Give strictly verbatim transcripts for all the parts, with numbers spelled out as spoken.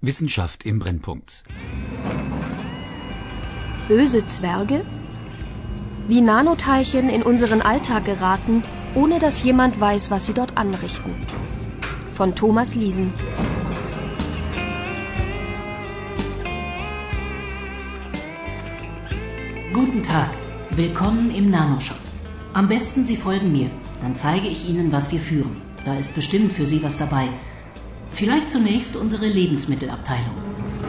Wissenschaft im Brennpunkt. Böse Zwerge? Wie Nanoteilchen in unseren Alltag geraten, ohne dass jemand weiß, was sie dort anrichten. Von Thomas Liesen. Guten Tag, willkommen im Nanoshop. Am besten Sie folgen mir, dann zeige ich Ihnen, was wir führen. Da ist bestimmt für Sie was dabei. Vielleicht zunächst unsere Lebensmittelabteilung.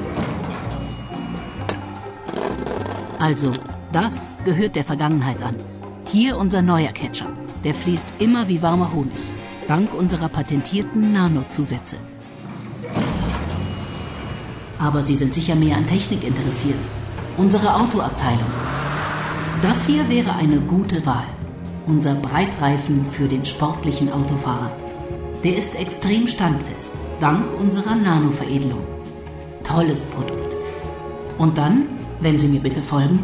Also, das gehört der Vergangenheit an. Hier unser neuer Ketchup. Der fließt immer wie warmer Honig, dank unserer patentierten Nanozusätze. Aber Sie sind sicher mehr an Technik interessiert. Unsere Autoabteilung. Das hier wäre eine gute Wahl. Unser Breitreifen für den sportlichen Autofahrer. Der ist extrem standfest, dank unserer Nanoveredelung. Tolles Produkt. Und dann, wenn Sie mir bitte folgen,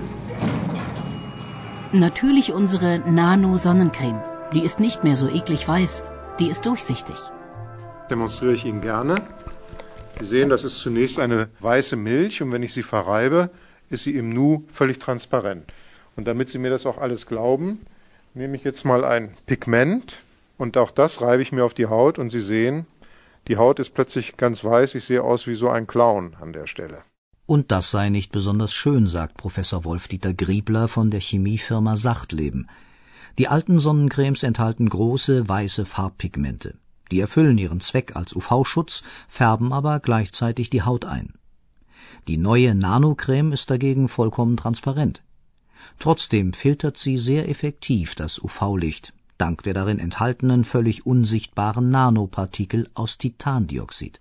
natürlich unsere Nano-Sonnencreme. Die ist nicht mehr so eklig weiß. Die ist durchsichtig. Demonstriere ich Ihnen gerne. Sie sehen, das ist zunächst eine weiße Milch und wenn ich sie verreibe, ist sie im Nu völlig transparent. Und damit Sie mir das auch alles glauben, nehme ich jetzt mal ein Pigment und auch das reibe ich mir auf die Haut und Sie sehen, die Haut ist plötzlich ganz weiß. Ich sehe aus wie so ein Clown an der Stelle. Und das sei nicht besonders schön, sagt Professor Wolf-Dieter Griebler von der Chemiefirma Sachtleben. Die alten Sonnencremes enthalten große weiße Farbpigmente. Die erfüllen ihren Zweck als U V-Schutz, färben aber gleichzeitig die Haut ein. Die neue Nanocreme ist dagegen vollkommen transparent. Trotzdem filtert sie sehr effektiv das U V-Licht, dank der darin enthaltenen völlig unsichtbaren Nanopartikel aus Titandioxid.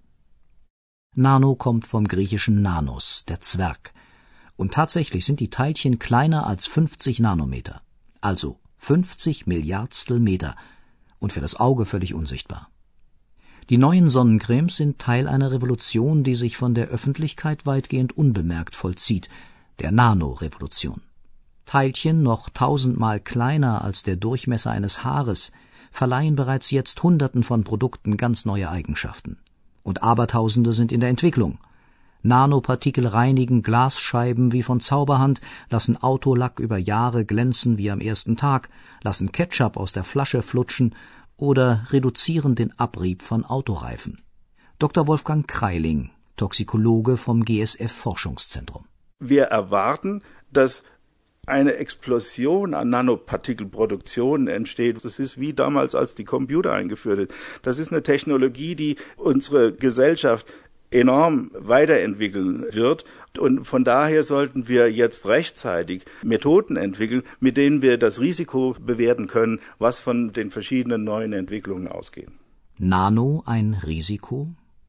Nano kommt vom griechischen Nanos, der Zwerg. Und tatsächlich sind die Teilchen kleiner als fünfzig Nanometer. Also fünfzig Milliardstel Meter. Und für das Auge völlig unsichtbar. Die neuen Sonnencremes sind Teil einer Revolution, die sich von der Öffentlichkeit weitgehend unbemerkt vollzieht, der Nanorevolution. Teilchen noch tausendmal kleiner als der Durchmesser eines Haares verleihen bereits jetzt Hunderten von Produkten ganz neue Eigenschaften. Und Abertausende sind in der Entwicklung. Nanopartikel reinigen Glasscheiben wie von Zauberhand, lassen Autolack über Jahre glänzen wie am ersten Tag, lassen Ketchup aus der Flasche flutschen oder reduzieren den Abrieb von Autoreifen. Doktor Wolfgang Kreiling, Toxikologe vom G S F-Forschungszentrum. Wir erwarten, dass eine Explosion an Nanopartikelproduktion entsteht. Das ist wie damals, als die Computer eingeführt sind. Das ist eine Technologie, die unsere Gesellschaft enorm weiterentwickeln wird. Und von daher sollten wir jetzt rechtzeitig Methoden entwickeln, mit denen wir das Risiko bewerten können, was von den verschiedenen neuen Entwicklungen ausgeht. Nano ein Risiko?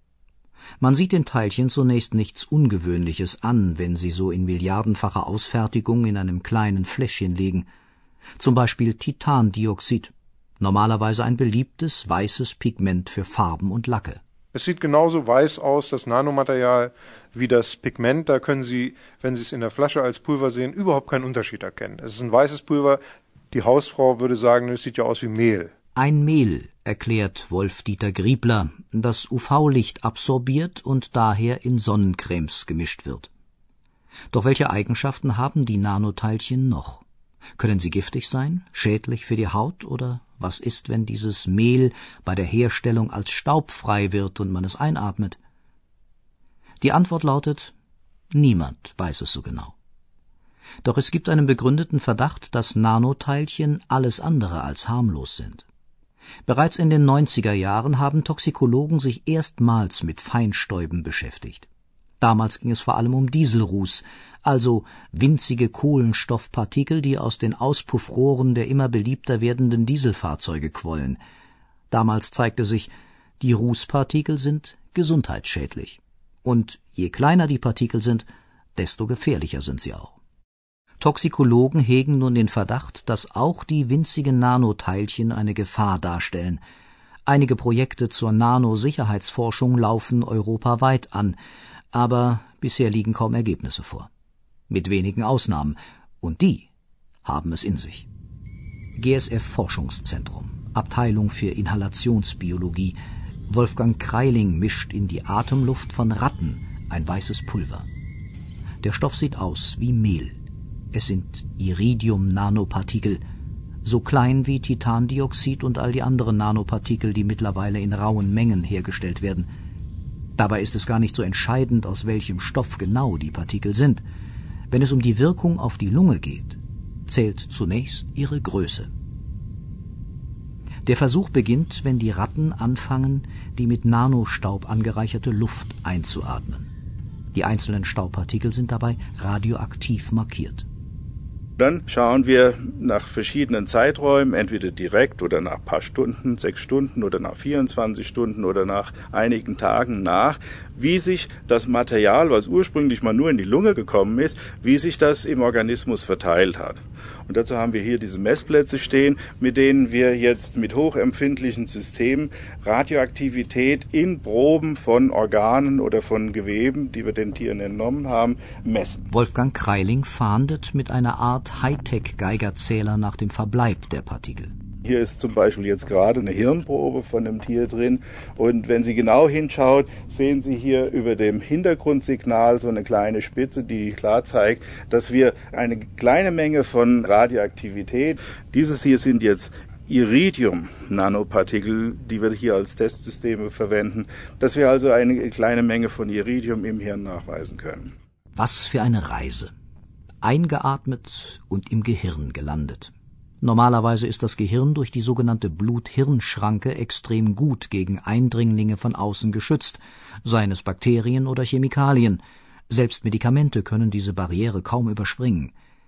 Man sieht den Teilchen zunächst nichts Ungewöhnliches an, wenn sie so in milliardenfacher Ausfertigung in einem kleinen Fläschchen liegen. Zum Beispiel Titandioxid, normalerweise ein beliebtes weißes Pigment für Farben und Lacke. Es sieht genauso weiß aus, das Nanomaterial, wie das Pigment. Da können Sie, wenn Sie es in der Flasche als Pulver sehen, überhaupt keinen Unterschied erkennen. Es ist ein weißes Pulver. Die Hausfrau würde sagen, es sieht ja aus wie Mehl. Ein Mehl, erklärt Wolf-Dieter Griebler, das U V-Licht absorbiert und daher in Sonnencremes gemischt wird. Doch welche Eigenschaften haben die Nanoteilchen noch? Können sie giftig sein, schädlich für die Haut oder was ist, wenn dieses Mehl bei der Herstellung als Staub frei wird und man es einatmet? Die Antwort lautet, niemand weiß es so genau. Doch es gibt einen begründeten Verdacht, dass Nanoteilchen alles andere als harmlos sind. Bereits in den neunziger Jahren haben Toxikologen sich erstmals mit Feinstäuben beschäftigt. Damals ging es vor allem um Dieselruß, also winzige Kohlenstoffpartikel, die aus den Auspuffrohren der immer beliebter werdenden Dieselfahrzeuge quollen. Damals zeigte sich, die Rußpartikel sind gesundheitsschädlich. Und je kleiner die Partikel sind, desto gefährlicher sind sie auch. Toxikologen hegen nun den Verdacht, dass auch die winzigen Nanoteilchen eine Gefahr darstellen. Einige Projekte zur Nanosicherheitsforschung laufen europaweit an, aber bisher liegen kaum Ergebnisse vor. Mit wenigen Ausnahmen, und die haben es in sich. G S F-Forschungszentrum, Abteilung für Inhalationsbiologie. Wolfgang Kreiling mischt in die Atemluft von Ratten ein weißes Pulver. Der Stoff sieht aus wie Mehl. Es sind Iridium-Nanopartikel, so klein wie Titandioxid und all die anderen Nanopartikel, die mittlerweile in rauen Mengen hergestellt werden. Dabei ist es gar nicht so entscheidend, aus welchem Stoff genau die Partikel sind. Wenn es um die Wirkung auf die Lunge geht, zählt zunächst ihre Größe. Der Versuch beginnt, wenn die Ratten anfangen, die mit Nanostaub angereicherte Luft einzuatmen. Die einzelnen Staubpartikel sind dabei radioaktiv markiert. Dann schauen wir nach verschiedenen Zeiträumen, entweder direkt oder nach ein paar Stunden, sechs Stunden oder nach vierundzwanzig Stunden oder nach einigen Tagen nach, wie sich das Material, was ursprünglich mal nur in die Lunge gekommen ist, wie sich das im Organismus verteilt hat. Und dazu haben wir hier diese Messplätze stehen, mit denen wir jetzt mit hochempfindlichen Systemen Radioaktivität in Proben von Organen oder von Geweben, die wir den Tieren entnommen haben, messen. Wolfgang Kreiling fahndet mit einer Art Hightech-Geigerzähler nach dem Verbleib der Partikel. Hier ist zum Beispiel jetzt gerade eine Hirnprobe von einem Tier drin. Und wenn Sie genau hinschauen, sehen Sie hier über dem Hintergrundsignal so eine kleine Spitze, die klar zeigt, dass wir eine kleine Menge von Radioaktivität, dieses hier sind jetzt Iridium-Nanopartikel, die wir hier als Testsysteme verwenden, dass wir also eine kleine Menge von Iridium im Hirn nachweisen können. Was für eine Reise. Eingeatmet und im Gehirn gelandet. Normalerweise ist das Gehirn durch die sogenannte Blut-Hirn-Schranke extrem gut gegen Eindringlinge von außen geschützt, seien es Bakterien oder Chemikalien. Selbst Medikamente können diese Barriere kaum überspringen.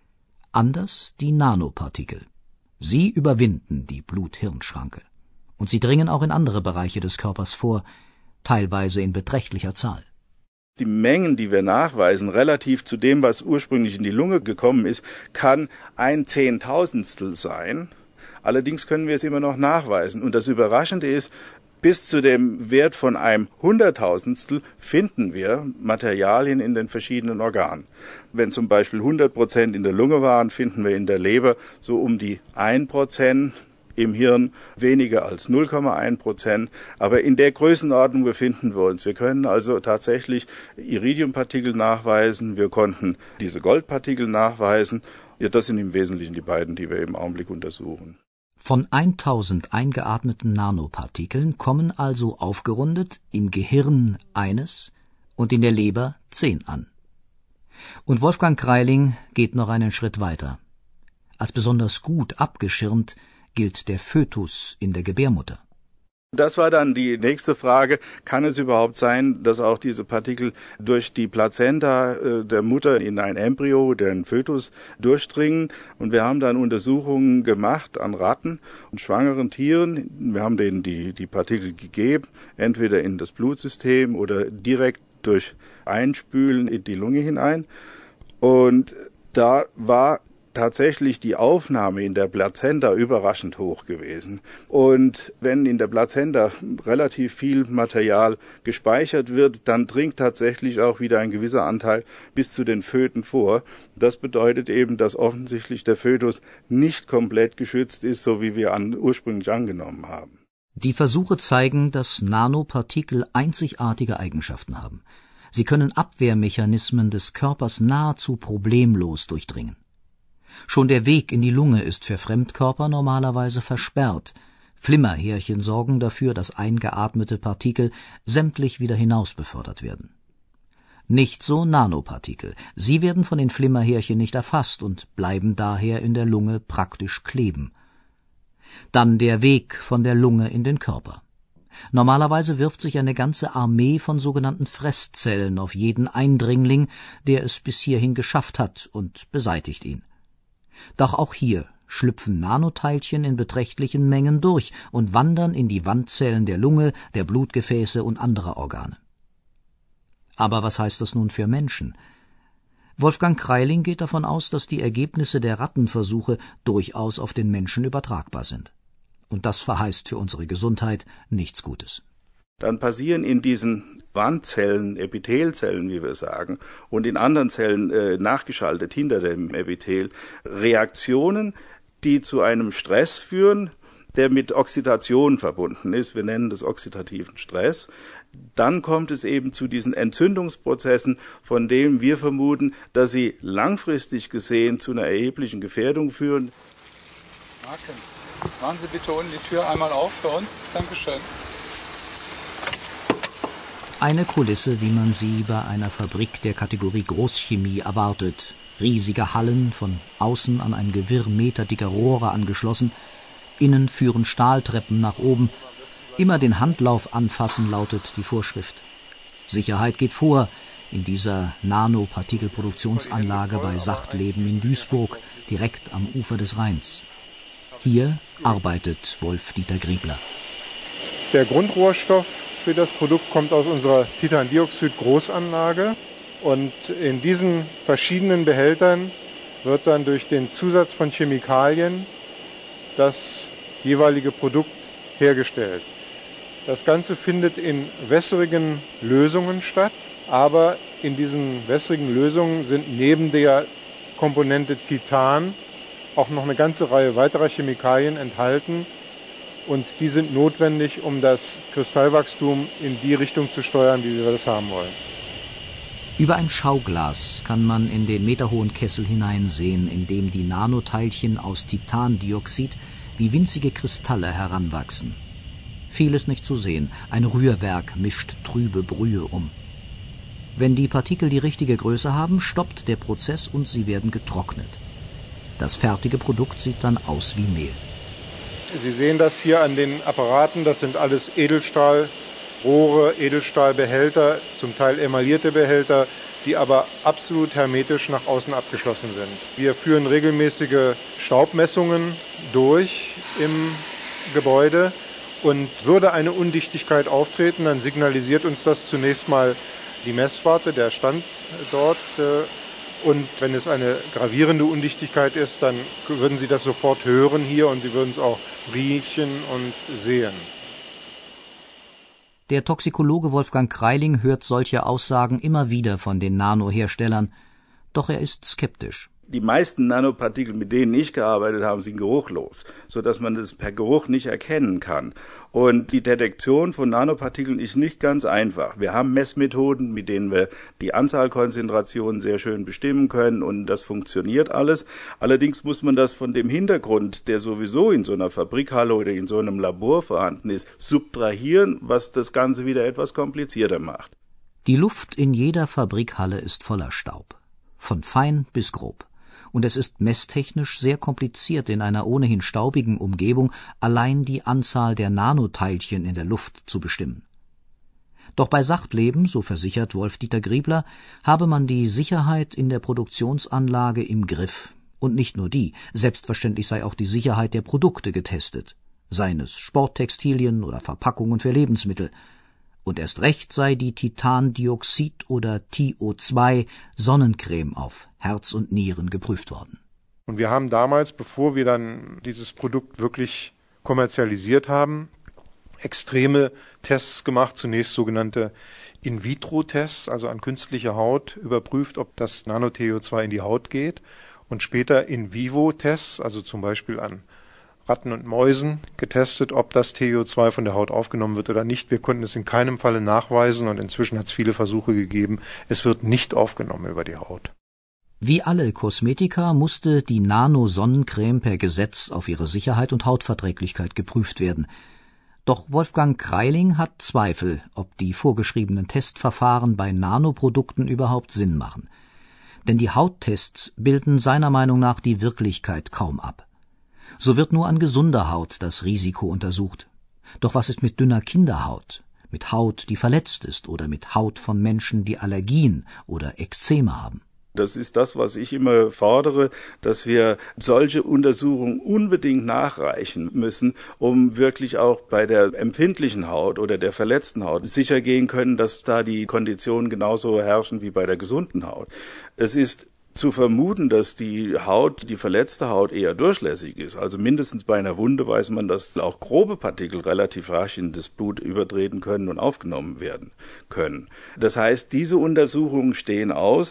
Anders die Nanopartikel. Sie überwinden die Blut-Hirn-Schranke. Und sie dringen auch in andere Bereiche des Körpers vor, teilweise in beträchtlicher Zahl. Die Mengen, die wir nachweisen, relativ zu dem, was ursprünglich in die Lunge gekommen ist, kann ein Zehntausendstel sein. Allerdings können wir es immer noch nachweisen. Und das Überraschende ist, bis zu dem Wert von einem Hunderttausendstel finden wir Materialien in den verschiedenen Organen. Wenn zum Beispiel hundert Prozent in der Lunge waren, finden wir in der Leber so um die ein Prozent. Im Hirn weniger als null Komma eins Prozent, aber in der Größenordnung befinden wir uns. Wir können also tatsächlich Iridiumpartikel nachweisen, wir konnten diese Goldpartikel nachweisen. Ja, das sind im Wesentlichen die beiden, die wir im Augenblick untersuchen. Von tausend eingeatmeten Nanopartikeln kommen also aufgerundet im Gehirn eines und in der Leber zehn an. Und Wolfgang Kreiling geht noch einen Schritt weiter. Als besonders gut abgeschirmt gilt der Fötus in der Gebärmutter. Das war dann die nächste Frage, kann es überhaupt sein, dass auch diese Partikel durch die Plazenta äh, der Mutter in ein Embryo, den Fötus, durchdringen? Und wir haben dann Untersuchungen gemacht an Ratten und schwangeren Tieren. Wir haben denen die, die Partikel gegeben, entweder in das Blutsystem oder direkt durch Einspülen in die Lunge hinein. Und da war tatsächlich die Aufnahme in der Plazenta überraschend hoch gewesen. Und wenn in der Plazenta relativ viel Material gespeichert wird, dann dringt tatsächlich auch wieder ein gewisser Anteil bis zu den Föten vor. Das bedeutet eben, dass offensichtlich der Fötus nicht komplett geschützt ist, so wie wir an, ursprünglich angenommen haben. Die Versuche zeigen, dass Nanopartikel einzigartige Eigenschaften haben. Sie können Abwehrmechanismen des Körpers nahezu problemlos durchdringen. Schon der Weg in die Lunge ist für Fremdkörper normalerweise versperrt. Flimmerhärchen sorgen dafür, dass eingeatmete Partikel sämtlich wieder hinaus befördert werden. Nicht so Nanopartikel. Sie werden von den Flimmerhärchen nicht erfasst und bleiben daher in der Lunge praktisch kleben. Dann der Weg von der Lunge in den Körper. Normalerweise wirft sich eine ganze Armee von sogenannten Fresszellen auf jeden Eindringling, der es bis hierhin geschafft hat, und beseitigt ihn. Doch auch hier schlüpfen Nanoteilchen in beträchtlichen Mengen durch und wandern in die Wandzellen der Lunge, der Blutgefäße und anderer Organe. Aber was heißt das nun für Menschen? Wolfgang Kreiling geht davon aus, dass die Ergebnisse der Rattenversuche durchaus auf den Menschen übertragbar sind. Und das verheißt für unsere Gesundheit nichts Gutes. Dann passieren in diesen Wandzellen, Epithelzellen, wie wir sagen, und in anderen Zellen äh, nachgeschaltet hinter dem Epithel, Reaktionen, die zu einem Stress führen, der mit Oxidation verbunden ist. Wir nennen das oxidativen Stress. Dann kommt es eben zu diesen Entzündungsprozessen, von denen wir vermuten, dass sie langfristig gesehen zu einer erheblichen Gefährdung führen. Markens, machen Sie bitte unten die Tür einmal auf für uns. Dankeschön. Eine Kulisse, wie man sie bei einer Fabrik der Kategorie Großchemie erwartet. Riesige Hallen, von außen an ein Gewirr meterdicker Rohre angeschlossen. Innen führen Stahltreppen nach oben. Immer den Handlauf anfassen, lautet die Vorschrift. Sicherheit geht vor in dieser Nanopartikelproduktionsanlage bei Sachtleben in Duisburg, direkt am Ufer des Rheins. Hier arbeitet Wolf-Dieter Griebler. Der Grundrohstoff für das Produkt kommt aus unserer Titandioxid-Großanlage und in diesen verschiedenen Behältern wird dann durch den Zusatz von Chemikalien das jeweilige Produkt hergestellt. Das Ganze findet in wässrigen Lösungen statt, aber in diesen wässrigen Lösungen sind neben der Komponente Titan auch noch eine ganze Reihe weiterer Chemikalien enthalten und die sind notwendig, um das Kristallwachstum in die Richtung zu steuern, wie wir das haben wollen. Über ein Schauglas kann man in den meterhohen Kessel hineinsehen, in dem die Nanoteilchen aus Titandioxid wie winzige Kristalle heranwachsen. Viel ist nicht zu sehen, ein Rührwerk mischt trübe Brühe um. Wenn die Partikel die richtige Größe haben, stoppt der Prozess und sie werden getrocknet. Das fertige Produkt sieht dann aus wie Mehl. Sie sehen das hier an den Apparaten, das sind alles Edelstahlrohre, Edelstahlbehälter, zum Teil emaillierte Behälter, die aber absolut hermetisch nach außen abgeschlossen sind. Wir führen regelmäßige Staubmessungen durch im Gebäude und würde eine Undichtigkeit auftreten, dann signalisiert uns das zunächst mal die Messwarte, der Stand dort. Und wenn es eine gravierende Undichtigkeit ist, dann würden Sie das sofort hören hier und Sie würden es auch riechen und sehen. Der Toxikologe Wolfgang Kreiling hört solche Aussagen immer wieder von den Nanoherstellern, doch er ist skeptisch. Die meisten Nanopartikel, mit denen ich gearbeitet habe, sind geruchlos, sodass man das per Geruch nicht erkennen kann. Und die Detektion von Nanopartikeln ist nicht ganz einfach. Wir haben Messmethoden, mit denen wir die Anzahlkonzentrationen sehr schön bestimmen können und das funktioniert alles. Allerdings muss man das von dem Hintergrund, der sowieso in so einer Fabrikhalle oder in so einem Labor vorhanden ist, subtrahieren, was das Ganze wieder etwas komplizierter macht. Die Luft in jeder Fabrikhalle ist voller Staub, von fein bis grob. Und es ist messtechnisch sehr kompliziert, in einer ohnehin staubigen Umgebung allein die Anzahl der Nanoteilchen in der Luft zu bestimmen. Doch bei Sachtleben, so versichert Wolf-Dieter Griebler, habe man die Sicherheit in der Produktionsanlage im Griff. Und nicht nur die, selbstverständlich sei auch die Sicherheit der Produkte getestet, seien es Sporttextilien oder Verpackungen für Lebensmittel. Und erst recht sei die Titandioxid- oder T O zwei Sonnencreme auf Herz und Nieren geprüft worden. Und wir haben damals, bevor wir dann dieses Produkt wirklich kommerzialisiert haben, extreme Tests gemacht, zunächst sogenannte In-vitro-Tests, also an künstlicher Haut, überprüft, ob das Nano-T O zwei in die Haut geht und später In-vivo-Tests, also zum Beispiel an Ratten und Mäusen getestet, ob das T O zwei von der Haut aufgenommen wird oder nicht. Wir konnten es in keinem Falle nachweisen und inzwischen hat es viele Versuche gegeben. Es wird nicht aufgenommen über die Haut. Wie alle Kosmetika musste die Nano-Sonnencreme per Gesetz auf ihre Sicherheit und Hautverträglichkeit geprüft werden. Doch Wolfgang Kreiling hat Zweifel, ob die vorgeschriebenen Testverfahren bei Nanoprodukten überhaupt Sinn machen. Denn die Hauttests bilden seiner Meinung nach die Wirklichkeit kaum ab. So wird nur an gesunder Haut das Risiko untersucht. Doch was ist mit dünner Kinderhaut, mit Haut, die verletzt ist oder mit Haut von Menschen, die Allergien oder Ekzeme haben? Das ist das, was ich immer fordere, dass wir solche Untersuchungen unbedingt nachreichen müssen, um wirklich auch bei der empfindlichen Haut oder der verletzten Haut sicher gehen können, dass da die Konditionen genauso herrschen wie bei der gesunden Haut. Es ist zu vermuten, dass die Haut, die verletzte Haut eher durchlässig ist. Also mindestens bei einer Wunde weiß man, dass auch grobe Partikel relativ rasch in das Blut übertreten können und aufgenommen werden können. Das heißt, diese Untersuchungen stehen aus.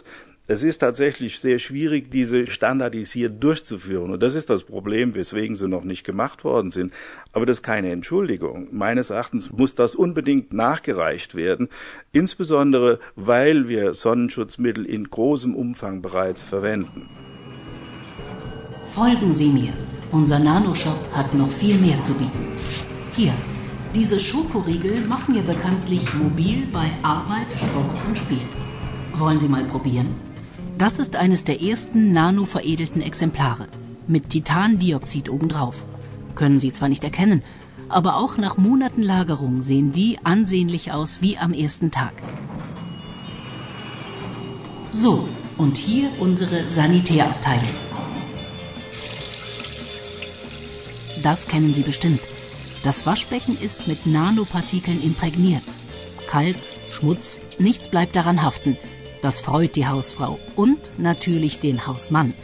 Es ist tatsächlich sehr schwierig, diese standardisiert durchzuführen. Und das ist das Problem, weswegen sie noch nicht gemacht worden sind. Aber das ist keine Entschuldigung. Meines Erachtens muss das unbedingt nachgereicht werden, insbesondere weil wir Sonnenschutzmittel in großem Umfang bereits verwenden. Folgen Sie mir. Unser Nanoshop hat noch viel mehr zu bieten. Hier, diese Schokoriegel machen wir bekanntlich mobil bei Arbeit, Sport und Spiel. Wollen Sie mal probieren? Das ist eines der ersten nano-veredelten Exemplare. Mit Titandioxid obendrauf. Können Sie zwar nicht erkennen, aber auch nach Monaten Lagerung sehen die ansehnlich aus wie am ersten Tag. So, und hier unsere Sanitärabteilung. Das kennen Sie bestimmt. Das Waschbecken ist mit Nanopartikeln imprägniert. Kalk, Schmutz, nichts bleibt daran haften. Das freut die Hausfrau und natürlich den Hausmann.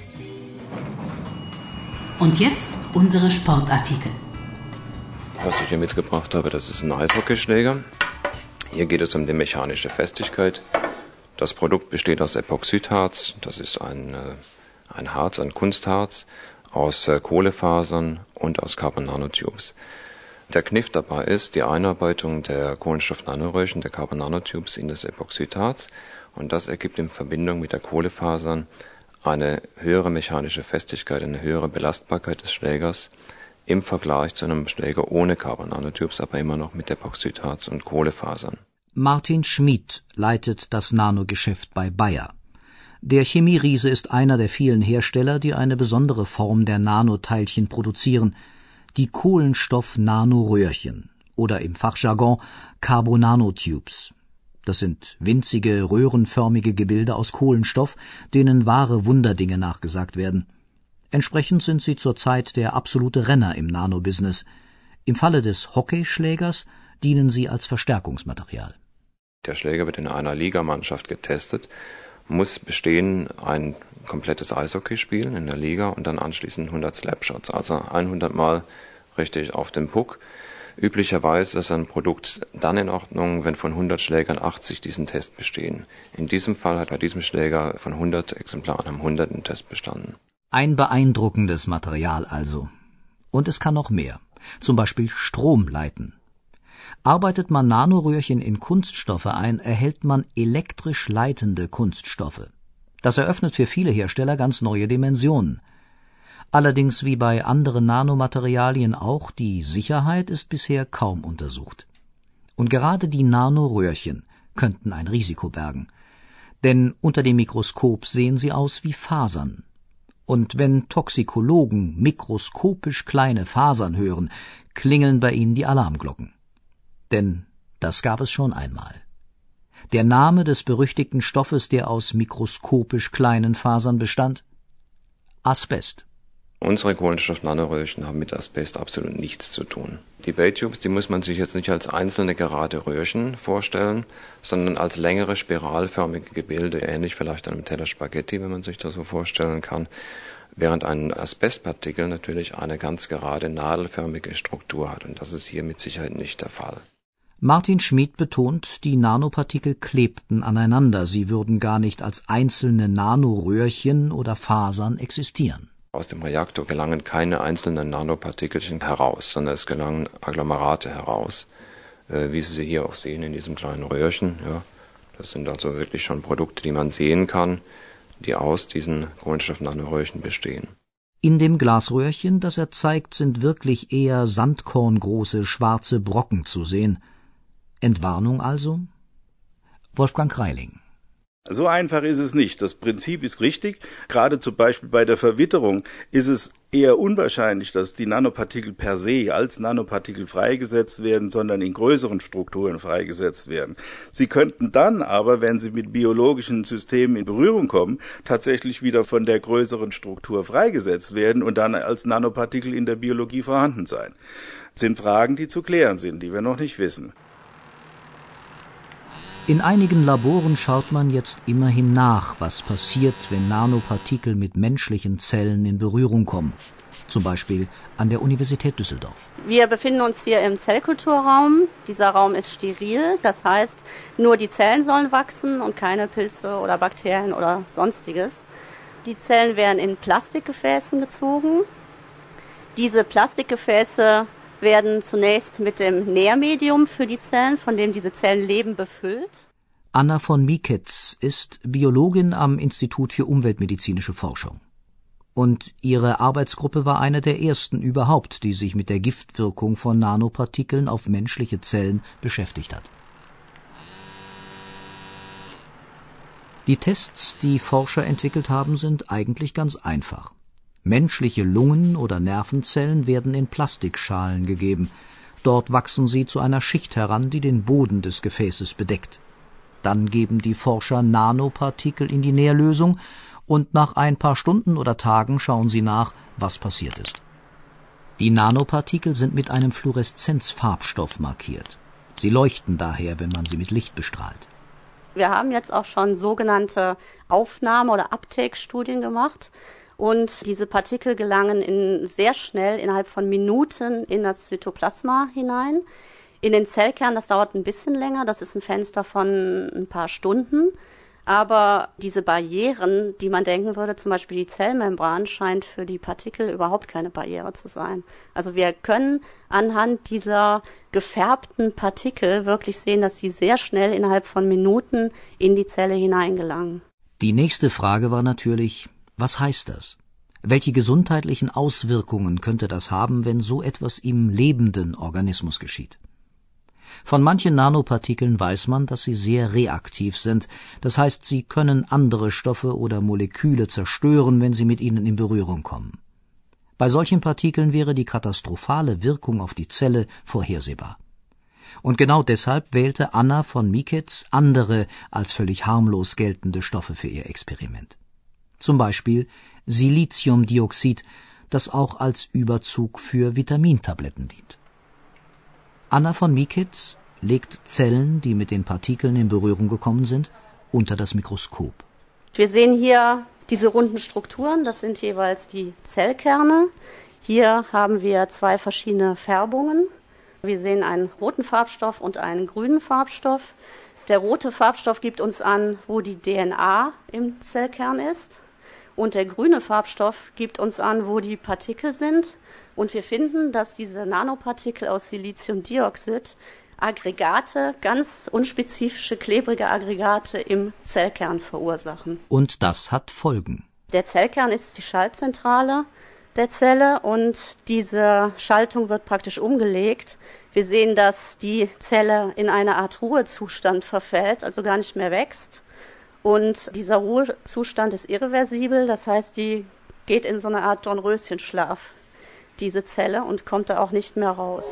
Und jetzt unsere Sportartikel. Was ich hier mitgebracht habe, das ist ein Eishockeyschläger. Hier geht es um die mechanische Festigkeit. Das Produkt besteht aus Epoxidharz. Das ist ein, ein Harz, ein Kunstharz aus Kohlefasern und aus Carbon Nanotubes. Der Kniff dabei ist die Einarbeitung der Kohlenstoff-Nanoröhrchen, der Carbon Nanotubes in das Epoxidharz. Und das ergibt in Verbindung mit der Kohlefasern eine höhere mechanische Festigkeit, eine höhere Belastbarkeit des Schlägers im Vergleich zu einem Schläger ohne Carbon Nanotubes, aber immer noch mit Epoxidharz und Kohlefasern. Martin Schmid leitet das Nanogeschäft bei Bayer. Der Chemieriese ist einer der vielen Hersteller, die eine besondere Form der Nanoteilchen produzieren, die Kohlenstoff-Nanoröhrchen oder im Fachjargon Carbon Nanotubes. Das sind winzige, röhrenförmige Gebilde aus Kohlenstoff, denen wahre Wunderdinge nachgesagt werden. Entsprechend sind sie zurzeit der absolute Renner im Nanobusiness. Im Falle des Hockeyschlägers dienen sie als Verstärkungsmaterial. Der Schläger wird in einer Ligamannschaft getestet, muss bestehen ein komplettes Eishockey spielen in der Liga und dann anschließend hundert Slapshots, also hundert Mal richtig auf den Puck. Üblicherweise ist ein Produkt dann in Ordnung, wenn von hundert Schlägern achtzig diesen Test bestehen. In diesem Fall hat bei diesem Schläger von hundert Exemplaren am hundert den Test bestanden. Ein beeindruckendes Material also. Und es kann noch mehr. Zum Beispiel Strom leiten. Arbeitet man Nanoröhrchen in Kunststoffe ein, erhält man elektrisch leitende Kunststoffe. Das eröffnet für viele Hersteller ganz neue Dimensionen. Allerdings wie bei anderen Nanomaterialien auch, die Sicherheit ist bisher kaum untersucht. Und gerade die Nanoröhrchen könnten ein Risiko bergen. Denn unter dem Mikroskop sehen sie aus wie Fasern. Und wenn Toxikologen mikroskopisch kleine Fasern hören, klingeln bei ihnen die Alarmglocken. Denn das gab es schon einmal. Der Name des berüchtigten Stoffes, der aus mikroskopisch kleinen Fasern bestand? Asbest. Unsere Kohlenstoff-Nanoröhrchen haben mit Asbest absolut nichts zu tun. Die Baytubes, die muss man sich jetzt nicht als einzelne gerade Röhrchen vorstellen, sondern als längere spiralförmige Gebilde, ähnlich vielleicht einem Teller Spaghetti, wenn man sich das so vorstellen kann, während ein Asbestpartikel natürlich eine ganz gerade nadelförmige Struktur hat, und das ist hier mit Sicherheit nicht der Fall. Martin Schmid betont, die Nanopartikel klebten aneinander, sie würden gar nicht als einzelne Nanoröhrchen oder Fasern existieren. Aus dem Reaktor gelangen keine einzelnen Nanopartikelchen heraus, sondern es gelangen Agglomerate heraus, äh, wie Sie sie hier auch sehen in diesem kleinen Röhrchen. Ja. Das sind also wirklich schon Produkte, die man sehen kann, die aus diesen Kohlenstoff-Nanoröhrchen bestehen. In dem Glasröhrchen, das er zeigt, sind wirklich eher sandkorngroße schwarze Brocken zu sehen. Entwarnung also? Wolfgang Kreiling. So einfach ist es nicht. Das Prinzip ist richtig. Gerade zum Beispiel bei der Verwitterung ist es eher unwahrscheinlich, dass die Nanopartikel per se als Nanopartikel freigesetzt werden, sondern in größeren Strukturen freigesetzt werden. Sie könnten dann aber, wenn sie mit biologischen Systemen in Berührung kommen, tatsächlich wieder von der größeren Struktur freigesetzt werden und dann als Nanopartikel in der Biologie vorhanden sein. Das sind Fragen, die zu klären sind, die wir noch nicht wissen. In einigen Laboren schaut man jetzt immerhin nach, was passiert, wenn Nanopartikel mit menschlichen Zellen in Berührung kommen. zum Beispiel an der Universität Düsseldorf. Wir befinden uns hier im Zellkulturraum. Dieser Raum ist steril, das heißt, nur die Zellen sollen wachsen und keine Pilze oder Bakterien oder sonstiges. Die Zellen werden in Plastikgefäßen gezogen. Diese Plastikgefäße werden zunächst mit dem Nährmedium für die Zellen, von dem diese Zellen leben, befüllt. Anna von Miketz ist Biologin am Institut für umweltmedizinische Forschung. Und ihre Arbeitsgruppe war eine der ersten überhaupt, die sich mit der Giftwirkung von Nanopartikeln auf menschliche Zellen beschäftigt hat. Die Tests, die Forscher entwickelt haben, sind eigentlich ganz einfach. Menschliche Lungen- oder Nervenzellen werden in Plastikschalen gegeben. Dort wachsen sie zu einer Schicht heran, die den Boden des Gefäßes bedeckt. Dann geben die Forscher Nanopartikel in die Nährlösung und nach ein paar Stunden oder Tagen schauen sie nach, was passiert ist. Die Nanopartikel sind mit einem Fluoreszenzfarbstoff markiert. Sie leuchten daher, wenn man sie mit Licht bestrahlt. Wir haben jetzt auch schon sogenannte Aufnahme- oder Uptake-Studien gemacht. Und diese Partikel gelangen in sehr schnell, innerhalb von Minuten, in das Zytoplasma hinein. In den Zellkern, das dauert ein bisschen länger, das ist ein Fenster von ein paar Stunden. Aber diese Barrieren, die man denken würde, zum Beispiel die Zellmembran, scheint für die Partikel überhaupt keine Barriere zu sein. Also wir können anhand dieser gefärbten Partikel wirklich sehen, dass sie sehr schnell innerhalb von Minuten in die Zelle hineingelangen. Die nächste Frage war natürlich: Was heißt das? Welche gesundheitlichen Auswirkungen könnte das haben, wenn so etwas im lebenden Organismus geschieht? Von manchen Nanopartikeln weiß man, dass sie sehr reaktiv sind. Das heißt, sie können andere Stoffe oder Moleküle zerstören, wenn sie mit ihnen in Berührung kommen. Bei solchen Partikeln wäre die katastrophale Wirkung auf die Zelle vorhersehbar. Und genau deshalb wählte Anna von Miketz andere als völlig harmlos geltende Stoffe für ihr Experiment. Zum Beispiel Siliziumdioxid, das auch als Überzug für Vitamintabletten dient. Anna von Miketz legt Zellen, die mit den Partikeln in Berührung gekommen sind, unter das Mikroskop. Wir sehen hier diese runden Strukturen, das sind jeweils die Zellkerne. Hier haben wir zwei verschiedene Färbungen. Wir sehen einen roten Farbstoff und einen grünen Farbstoff. Der rote Farbstoff gibt uns an, wo die D N A im Zellkern ist. Und der grüne Farbstoff gibt uns an, wo die Partikel sind. Und wir finden, dass diese Nanopartikel aus Siliziumdioxid Aggregate, ganz unspezifische, klebrige Aggregate im Zellkern verursachen. Und das hat Folgen. Der Zellkern ist die Schaltzentrale der Zelle und diese Schaltung wird praktisch umgelegt. Wir sehen, dass die Zelle in eine Art Ruhezustand verfällt, also gar nicht mehr wächst. Und dieser Ruhezustand ist irreversibel, das heißt, die geht in so eine Art Dornröschenschlaf, diese Zelle, und kommt da auch nicht mehr raus.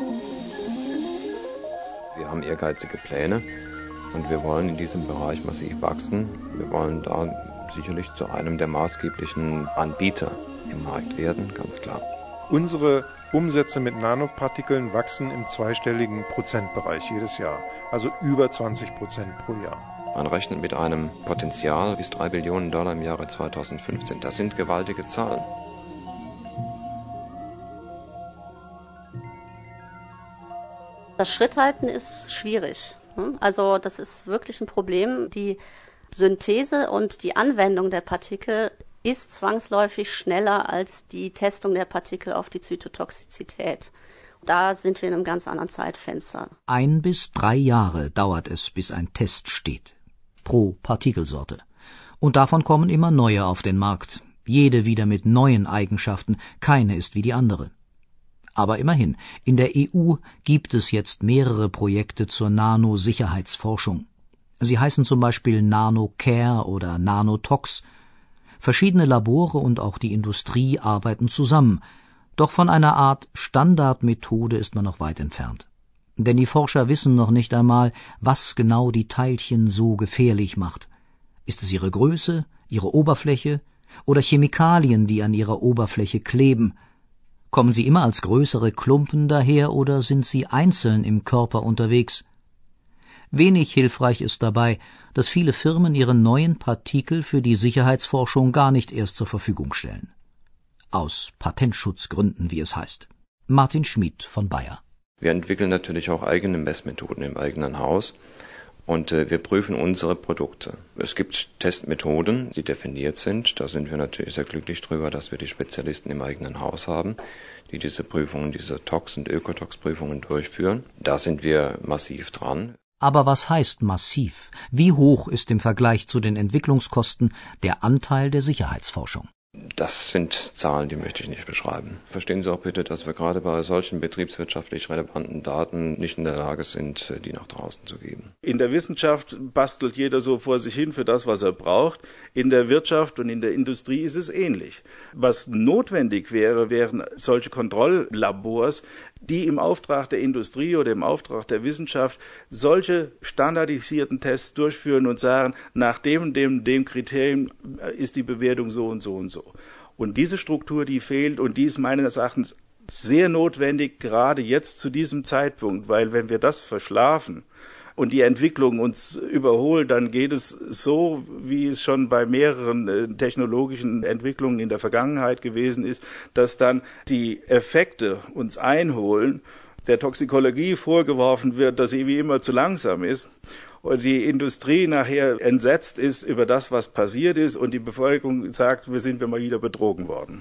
Wir haben ehrgeizige Pläne und wir wollen in diesem Bereich massiv wachsen. Wir wollen da sicherlich zu einem der maßgeblichen Anbieter im Markt werden, ganz klar. Unsere Umsätze mit Nanopartikeln wachsen im zweistelligen Prozentbereich jedes Jahr, also über zwanzig Prozent pro Jahr. Man rechnet mit einem Potenzial bis drei Billionen Dollar im Jahre zweitausendfünfzehn. Das sind gewaltige Zahlen. Das Schritthalten ist schwierig. Also das ist wirklich ein Problem. Die Synthese und die Anwendung der Partikel ist zwangsläufig schneller als die Testung der Partikel auf die Zytotoxizität. Da sind wir in einem ganz anderen Zeitfenster. Ein bis drei Jahre dauert es, bis ein Test steht. Pro Partikelsorte. Und davon kommen immer neue auf den Markt. Jede wieder mit neuen Eigenschaften. Keine ist wie die andere. Aber immerhin, in der E U gibt es jetzt mehrere Projekte zur Nanosicherheitsforschung. Sie heißen zum Beispiel NanoCare oder Nanotox. Verschiedene Labore und auch die Industrie arbeiten zusammen. Doch von einer Art Standardmethode ist man noch weit entfernt. Denn die Forscher wissen noch nicht einmal, was genau die Teilchen so gefährlich macht. Ist es ihre Größe, ihre Oberfläche oder Chemikalien, die an ihrer Oberfläche kleben? Kommen sie immer als größere Klumpen daher oder sind sie einzeln im Körper unterwegs? Wenig hilfreich ist dabei, dass viele Firmen ihre neuen Partikel für die Sicherheitsforschung gar nicht erst zur Verfügung stellen. aus Patentschutzgründen, wie es heißt. Martin Schmid von Bayer. Wir entwickeln natürlich auch eigene Messmethoden im eigenen Haus und äh, wir prüfen unsere Produkte. Es gibt Testmethoden, die definiert sind. Da sind wir natürlich sehr glücklich drüber, dass wir die Spezialisten im eigenen Haus haben, die diese Prüfungen, diese Tox- und Ökotox-Prüfungen durchführen. Da sind wir massiv dran. Aber was heißt massiv? Wie hoch ist im Vergleich zu den Entwicklungskosten der Anteil der Sicherheitsforschung? Das sind Zahlen, die möchte ich nicht beschreiben. Verstehen Sie auch bitte, dass wir gerade bei solchen betriebswirtschaftlich relevanten Daten nicht in der Lage sind, die nach draußen zu geben. In der Wissenschaft bastelt jeder so vor sich hin für das, was er braucht. In der Wirtschaft und in der Industrie ist es ähnlich. Was notwendig wäre, wären solche Kontrolllabors, die im Auftrag der Industrie oder im Auftrag der Wissenschaft solche standardisierten Tests durchführen und sagen, nach dem und dem, dem Kriterium ist die Bewertung so und so und so. Und diese Struktur, die fehlt und die ist meines Erachtens sehr notwendig, gerade jetzt zu diesem Zeitpunkt, weil wenn wir das verschlafen und die Entwicklung uns überholt, dann geht es so, wie es schon bei mehreren äh, technologischen Entwicklungen in der Vergangenheit gewesen ist, dass dann die Effekte uns einholen, der Toxikologie vorgeworfen wird, dass sie wie immer zu langsam ist und die Industrie nachher entsetzt ist über das, was passiert ist und die Bevölkerung sagt, wir sind mal wieder betrogen worden.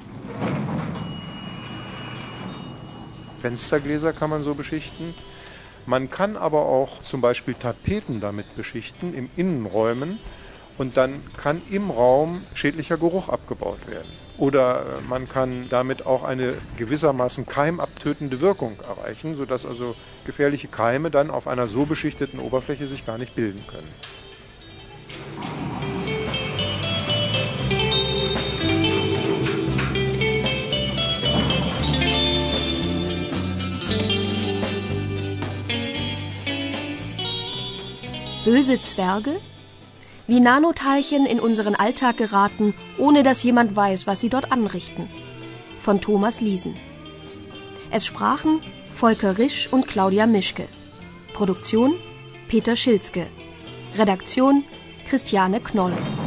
Fenstergläser kann man so beschichten. Man kann aber auch zum Beispiel Tapeten damit beschichten, in Innenräumen, und dann kann im Raum schädlicher Geruch abgebaut werden. Oder man kann damit auch eine gewissermaßen keimabtötende Wirkung erreichen, sodass also gefährliche Keime dann auf einer so beschichteten Oberfläche sich gar nicht bilden können. Böse Zwerge? Wie Nanoteilchen in unseren Alltag geraten, ohne dass jemand weiß, was sie dort anrichten. Von Thomas Liesen. Es sprachen Volker Risch und Claudia Mischke. Produktion Peter Schilzke. Redaktion Christiane Knoll.